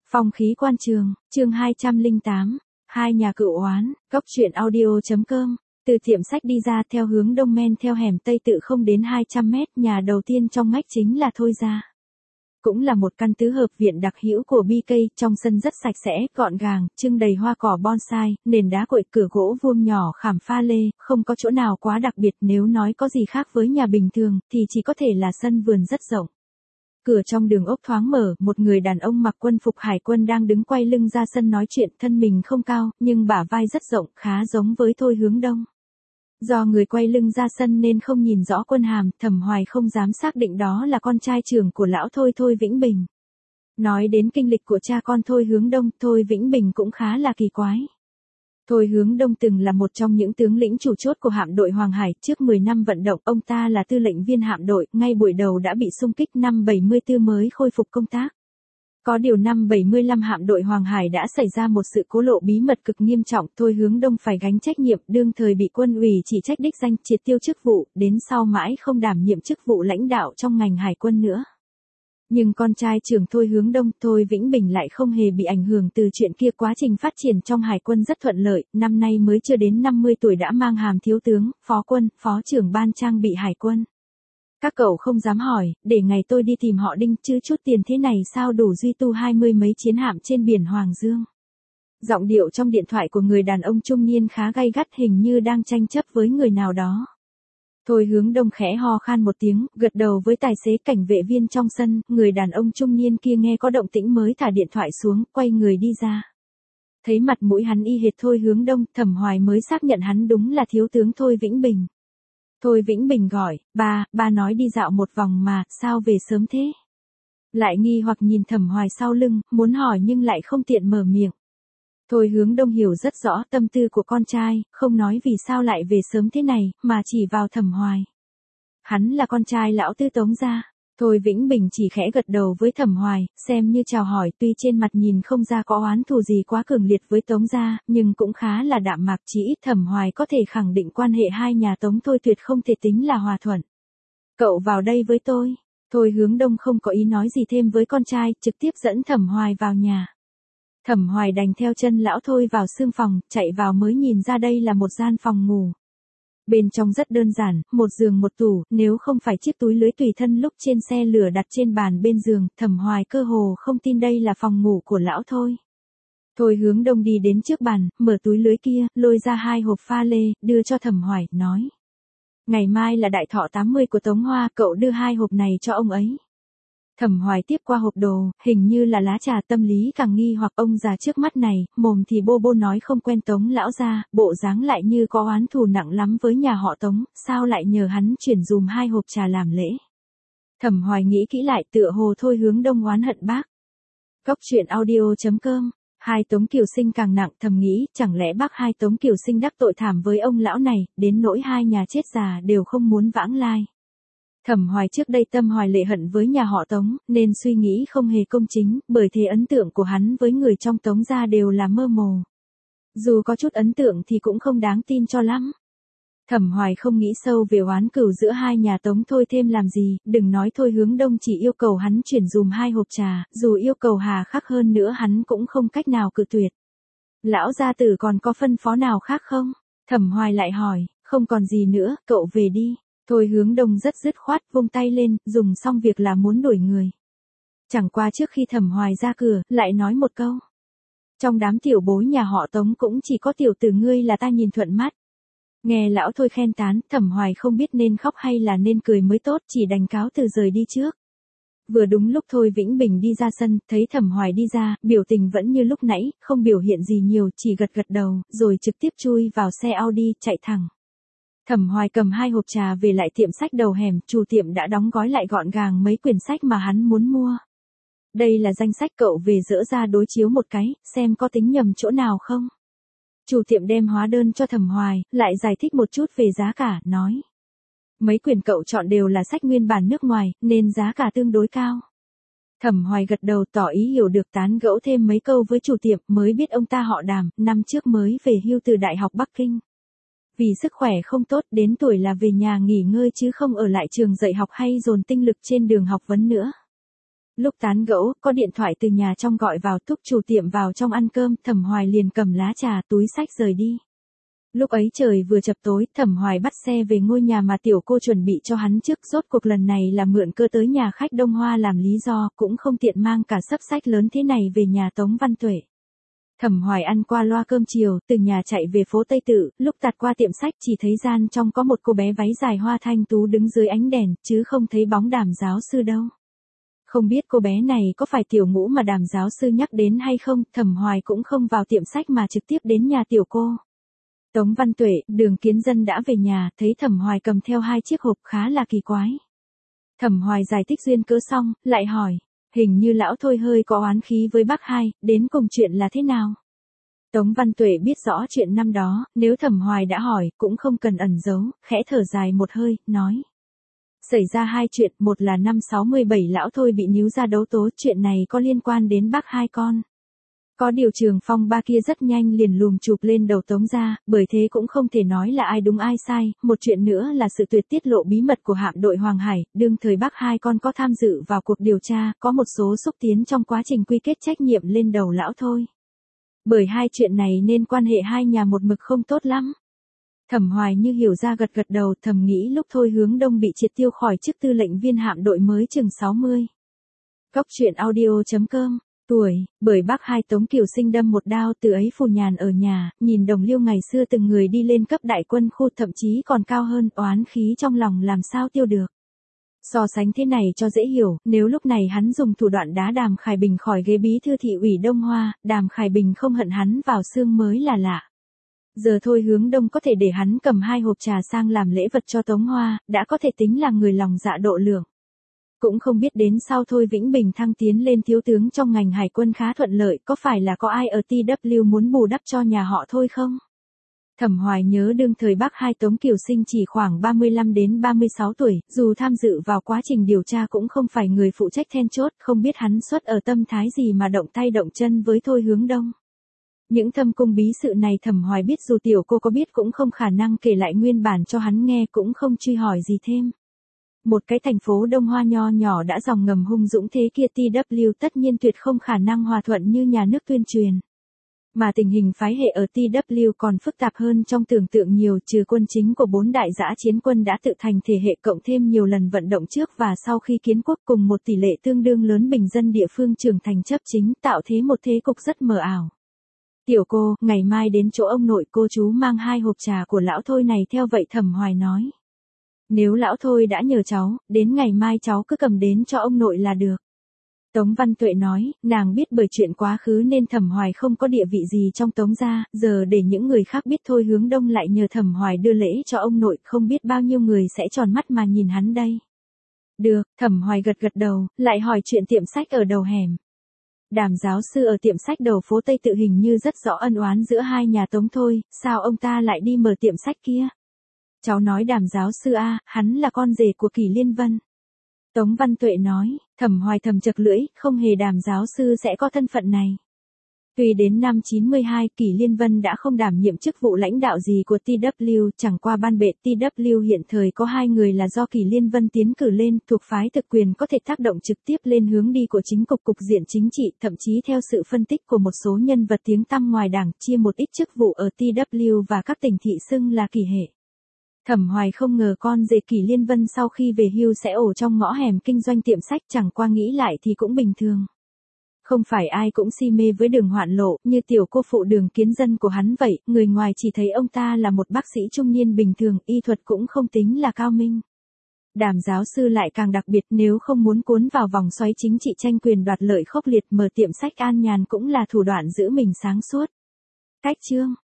Phong khí quan trường, chương 208, hai nhà cựu oán, góc truyện audio.com. Từ tiệm sách đi ra theo hướng đông men theo hẻm Tây Tự không đến 200 mét, nhà đầu tiên trong ngách chính là Thôi gia. Cũng là một căn tứ hợp viện đặc hữu của BK, trong sân rất sạch sẽ, gọn gàng, trưng đầy hoa cỏ bonsai, nền đá cội, cửa gỗ vuông nhỏ khảm pha lê, không có chỗ nào quá đặc biệt, nếu nói có gì khác với nhà bình thường, thì chỉ có thể là sân vườn rất rộng. Cửa trong đường ốc thoáng mở, một người đàn ông mặc quân phục hải quân đang đứng quay lưng ra sân nói chuyện, thân mình không cao, nhưng bả vai rất rộng, khá giống với Thôi Hướng Đông. Do người quay lưng ra sân nên không nhìn rõ quân hàm, Thẩm Hoài không dám xác định đó là con trai trưởng của lão Thôi, Thôi Vĩnh Bình. Nói đến kinh lịch của cha con Thôi Hướng Đông, Thôi Vĩnh Bình cũng khá là kỳ quái. Thôi Hướng Đông từng là một trong những tướng lĩnh chủ chốt của hạm đội Hoàng Hải, trước 10 năm vận động, ông ta là tư lệnh viên hạm đội, ngay buổi đầu đã bị xung kích, năm 74 mới khôi phục công tác. Có điều năm 75 hạm đội Hoàng Hải đã xảy ra một sự cố lộ bí mật cực nghiêm trọng, Thôi Hướng Đông phải gánh trách nhiệm, đương thời bị quân ủy chỉ trách đích danh, triệt tiêu chức vụ, đến sau mãi không đảm nhiệm chức vụ lãnh đạo trong ngành hải quân nữa. Nhưng con trai trưởng Thôi Hướng Đông, Thôi Vĩnh Bình lại không hề bị ảnh hưởng từ chuyện kia, quá trình phát triển trong hải quân rất thuận lợi, năm nay mới chưa đến 50 tuổi đã mang hàm thiếu tướng, phó quân, phó trưởng ban trang bị hải quân. Các cậu không dám hỏi, để ngày tôi đi tìm họ Đinh, chứ chút tiền thế này sao đủ duy tu 20 mấy chiến hạm trên biển Hoàng Dương. Giọng điệu trong điện thoại của người đàn ông trung niên khá gay gắt, hình như đang tranh chấp với người nào đó. Thôi Hướng Đông khẽ ho khan một tiếng, gật đầu với tài xế cảnh vệ viên trong sân, người đàn ông trung niên kia nghe có động tĩnh mới thả điện thoại xuống, quay người đi ra. Thấy mặt mũi hắn y hệt Thôi Hướng Đông, Thẩm Hoài mới xác nhận hắn đúng là thiếu tướng Thôi Vĩnh Bình. Thôi Vĩnh Bình gọi, ba nói đi dạo một vòng mà, sao về sớm thế? Lại nghi hoặc nhìn Thẩm Hoài sau lưng, muốn hỏi nhưng lại không tiện mở miệng. Thôi Hướng Đông hiểu rất rõ tâm tư của con trai, không nói vì sao lại về sớm thế này, mà chỉ vào Thẩm Hoài. Hắn là con trai lão tư Tống gia. Thôi Vĩnh Bình chỉ khẽ gật đầu với Thẩm Hoài, xem như chào hỏi, tuy trên mặt nhìn không ra có oán thù gì quá cường liệt với Tống gia, nhưng cũng khá là đạm mạc, chỉ ít Thẩm Hoài có thể khẳng định quan hệ hai nhà Tống Thôi tuyệt không thể tính là hòa thuận. Cậu vào đây với tôi. Thôi Hướng Đông không có ý nói gì thêm với con trai, trực tiếp dẫn Thẩm Hoài vào nhà. Thẩm Hoài đành theo chân lão Thôi vào xương phòng, chạy vào mới nhìn ra đây là một gian phòng ngủ. Bên trong rất đơn giản, một giường một tủ, nếu không phải chiếc túi lưới tùy thân lúc trên xe lửa đặt trên bàn bên giường, Thẩm Hoài cơ hồ không tin đây là phòng ngủ của lão Thôi. Thôi Hướng Đông đi đến trước bàn, mở túi lưới kia, lôi ra 2 hộp pha lê, đưa cho Thẩm Hoài, nói. Ngày mai là đại thọ 80 của Tống Hoa, cậu đưa 2 hộp này cho ông ấy. Thẩm Hoài tiếp qua hộp đồ, hình như là lá trà, tâm lý càng nghi hoặc ông già trước mắt này, mồm thì bô bô nói không quen Tống lão gia, bộ dáng lại như có oán thù nặng lắm với nhà họ Tống, sao lại nhờ hắn chuyển dùm 2 hộp trà làm lễ. Thẩm Hoài nghĩ kỹ lại, tựa hồ Thôi Hướng Đông oán hận bác. Góc truyện audio.com. Hai Tống Kiều Sinh càng nặng, thầm nghĩ, chẳng lẽ bác hai Tống Kiều Sinh đắc tội thảm với ông lão này, đến nỗi hai nhà chết già đều không muốn vãng lai. Thẩm Hoài trước đây tâm hoài lệ hận với nhà họ Tống, nên suy nghĩ không hề công chính, bởi thế ấn tượng của hắn với người trong Tống gia đều là mơ hồ. Dù có chút ấn tượng thì cũng không đáng tin cho lắm. Thẩm Hoài không nghĩ sâu về oán cừu giữa hai nhà Tống Thôi thêm làm gì, đừng nói Thôi Hướng Đông chỉ yêu cầu hắn chuyển dùm 2 hộp trà, dù yêu cầu hà khắc hơn nữa hắn cũng không cách nào cự tuyệt. Lão gia tử còn có phân phó nào khác không? Thẩm Hoài lại hỏi, không còn gì nữa, cậu về đi. Thôi Hướng Đông rất dứt khoát, vung tay lên, dùng xong việc là muốn đuổi người. Chẳng qua trước khi Thẩm Hoài ra cửa, lại nói một câu. Trong đám tiểu bối nhà họ Tống cũng chỉ có tiểu tử ngươi là ta nhìn thuận mắt. Nghe lão Thôi khen tán, Thẩm Hoài không biết nên khóc hay là nên cười mới tốt, chỉ đành cáo từ rời đi trước. Vừa đúng lúc Thôi Vĩnh Bình đi ra sân, thấy Thẩm Hoài đi ra, biểu tình vẫn như lúc nãy, không biểu hiện gì nhiều, chỉ gật gật đầu, rồi trực tiếp chui vào xe Audi, chạy thẳng. Thẩm Hoài cầm 2 hộp trà về lại tiệm sách đầu hẻm, chủ tiệm đã đóng gói lại gọn gàng mấy quyển sách mà hắn muốn mua. Đây là danh sách, cậu về dỡ ra đối chiếu một cái, xem có tính nhầm chỗ nào không. Chủ tiệm đem hóa đơn cho Thẩm Hoài, lại giải thích một chút về giá cả, nói. Mấy quyển cậu chọn đều là sách nguyên bản nước ngoài, nên giá cả tương đối cao. Thẩm Hoài gật đầu tỏ ý hiểu được, tán gẫu thêm mấy câu với chủ tiệm, mới biết ông ta họ Đàm, năm trước mới về hưu từ Đại học Bắc Kinh. Vì sức khỏe không tốt, đến tuổi là về nhà nghỉ ngơi chứ không ở lại trường dạy học hay dồn tinh lực trên đường học vấn nữa. Lúc tán gẫu, có điện thoại từ nhà trong gọi vào, thúc chủ tiệm vào trong ăn cơm, Thẩm Hoài liền cầm lá trà, túi xách rời đi. Lúc ấy trời vừa chập tối, Thẩm Hoài bắt xe về ngôi nhà mà tiểu cô chuẩn bị cho hắn trước, rốt cuộc lần này là mượn cơ tới nhà khách Đông Hoa làm lý do, cũng không tiện mang cả xấp sách lớn thế này về nhà Tống Văn Tuệ. Thẩm Hoài ăn qua loa cơm chiều, từ nhà chạy về phố Tây Tự, lúc tạt qua tiệm sách chỉ thấy gian trong có một cô bé váy dài hoa thanh tú đứng dưới ánh đèn, chứ không thấy bóng Đàm giáo sư đâu. Không biết cô bé này có phải tiểu ngũ mà Đàm giáo sư nhắc đến hay không, Thẩm Hoài cũng không vào tiệm sách mà trực tiếp đến nhà tiểu cô. Tống Văn Tuệ, Đường Kiến Dân đã về nhà, thấy Thẩm Hoài cầm theo 2 chiếc hộp khá là kỳ quái. Thẩm Hoài giải thích duyên cớ xong, lại hỏi, hình như lão Thôi hơi có oán khí với bác hai, đến cùng chuyện là thế nào? Tống Văn Tuệ biết rõ chuyện năm đó, nếu Thẩm Hoài đã hỏi, cũng không cần ẩn giấu, khẽ thở dài một hơi, nói. Xảy ra 2 chuyện, một là năm 67 lão Thôi bị níu ra đấu tố, chuyện này có liên quan đến bác hai con. Có điều Trường Phong ba kia rất nhanh liền lùm chụp lên đầu Tống ra, bởi thế cũng không thể nói là ai đúng ai sai, một chuyện nữa là sự tuyệt tiết lộ bí mật của hạm đội Hoàng Hải, đương thời bác hai con có tham dự vào cuộc điều tra, có một số xúc tiến trong quá trình quy kết trách nhiệm lên đầu lão Thôi. Bởi 2 chuyện này nên quan hệ hai nhà một mực không tốt lắm. Thẩm Hoài như hiểu ra gật gật đầu, thầm nghĩ lúc Thôi Hướng Đông bị triệt tiêu khỏi chức tư lệnh viên hạm đội mới chừng 60. Cóc truyện audio.com. Tuổi, bởi bác hai Tống Kiều Sinh đâm một đao, từ ấy phù nhàn ở nhà, nhìn đồng liêu ngày xưa từng người đi lên cấp đại quân khu, thậm chí còn cao hơn, oán khí trong lòng làm sao tiêu được. So sánh thế này cho dễ hiểu, nếu lúc này hắn dùng thủ đoạn đá Đàm Khải Bình khỏi ghế bí thư thị ủy Đông Hoa, Đàm Khải Bình không hận hắn vào xương mới là lạ. Giờ Thôi Hướng Đông có thể để hắn cầm 2 hộp trà sang làm lễ vật cho Tống Hoa, đã có thể tính là người lòng dạ độ lượng. Cũng không biết đến sau Thôi Vĩnh Bình thăng tiến lên thiếu tướng trong ngành hải quân khá thuận lợi, có phải là có ai ở TW muốn bù đắp cho nhà họ Thôi không? Thẩm Hoài nhớ đương thời bác hai Tống Kiều Sinh chỉ khoảng 35 đến 36 tuổi, dù tham dự vào quá trình điều tra cũng không phải người phụ trách then chốt, không biết hắn xuất ở tâm thái gì mà động tay động chân với Thôi Hướng Đông. Những thâm cung bí sự này Thẩm Hoài biết, dù tiểu cô có biết cũng không khả năng kể lại nguyên bản cho hắn nghe, cũng không truy hỏi gì thêm. Một cái thành phố Đông Hoa nho nhỏ đã dòng ngầm hung dũng thế kia, TW tất nhiên tuyệt không khả năng hòa thuận như nhà nước tuyên truyền. Mà tình hình phái hệ ở TW còn phức tạp hơn trong tưởng tượng nhiều, trừ quân chính của 4 đại dã chiến quân đã tự thành thể hệ, cộng thêm nhiều lần vận động trước và sau khi kiến quốc cùng một tỷ lệ tương đương lớn bình dân địa phương trưởng thành chấp chính, tạo thế một thế cục rất mờ ảo. Tiểu cô, ngày mai đến chỗ ông nội cô chú mang 2 hộp trà của lão Thôi này theo, vậy Thẩm Hoài nói. Nếu lão Thôi đã nhờ cháu, đến ngày mai cháu cứ cầm đến cho ông nội là được. Tống Văn Tuệ nói, nàng biết bởi chuyện quá khứ nên Thẩm Hoài không có địa vị gì trong Tống gia, giờ để những người khác biết Thôi Hướng Đông lại nhờ Thẩm Hoài đưa lễ cho ông nội, không biết bao nhiêu người sẽ tròn mắt mà nhìn hắn đây. Được, Thẩm Hoài gật gật đầu, lại hỏi chuyện tiệm sách ở đầu hẻm. Đàm giáo sư ở tiệm sách đầu phố Tây Tự hình như rất rõ ân oán giữa hai nhà Tống thôi, sao ông ta lại đi mở tiệm sách kia? Cháu nói Đàm giáo sư a, hắn là con rể của Kỷ Liên Vân. Tống Văn Tuệ nói, Thẩm Hoài thầm chật lưỡi, không hề Đàm giáo sư sẽ có thân phận này. Tuy đến năm 92, Kỷ Liên Vân đã không đảm nhiệm chức vụ lãnh đạo gì của TW, chẳng qua ban bệ TW hiện thời có 2 người là do Kỷ Liên Vân tiến cử lên, thuộc phái thực quyền có thể tác động trực tiếp lên hướng đi của chính cục diện chính trị, thậm chí theo sự phân tích của một số nhân vật tiếng tăm ngoài đảng, chia một ít chức vụ ở TW và các tỉnh thị xưng là Kỷ hệ. Thẩm Hoài không ngờ con rể Kỷ Liên Vân sau khi về hưu sẽ ổ trong ngõ hẻm kinh doanh tiệm sách, chẳng qua nghĩ lại thì cũng bình thường. Không phải ai cũng si mê với Đường Hoạn Lộ, như tiểu cô phụ Đường Kiến Dân của hắn vậy, người ngoài chỉ thấy ông ta là một bác sĩ trung niên bình thường, y thuật cũng không tính là cao minh. Đàm giáo sư lại càng đặc biệt, nếu không muốn cuốn vào vòng xoáy chính trị tranh quyền đoạt lợi khốc liệt, mở tiệm sách an nhàn cũng là thủ đoạn giữ mình sáng suốt. Cách chương